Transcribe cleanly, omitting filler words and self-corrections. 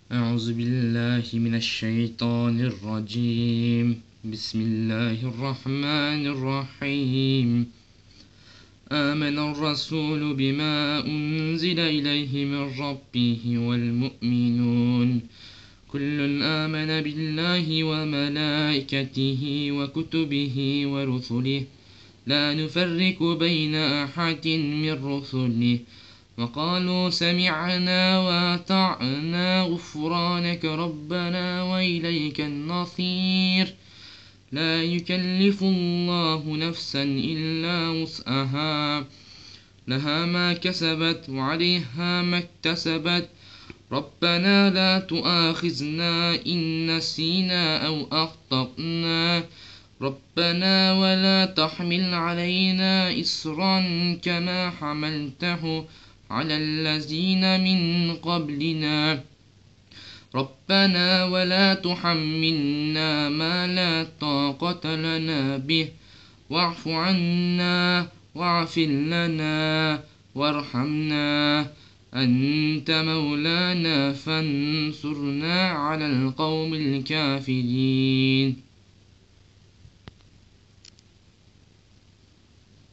أعوذ بالله من الشيطان الرجيم. بسم الله الرحمن الرحيم. آمن الرسول بما أنزل إليه من ربه والمؤمنون كل آمن بالله وملائكته وكتبه ورسله لا نفرق بين أحد من رسله وقالوا سمعنا وأطعنا غفرانك ربنا وإليك النصير. لا يكلف الله نفسا إلا وسعها لها ما كسبت وعليها ما اكتسبت ربنا لا تؤاخذنا إن نسينا أو أخطأنا ربنا ولا تحمل علينا إصرا كما حملته على الذين من قبلنا ربنا ولا تحملنا ما لا طاقة لنا به واعف عنا واغفر لنا وارحمنا أنت مولانا فانصرنا على القوم الكافرين.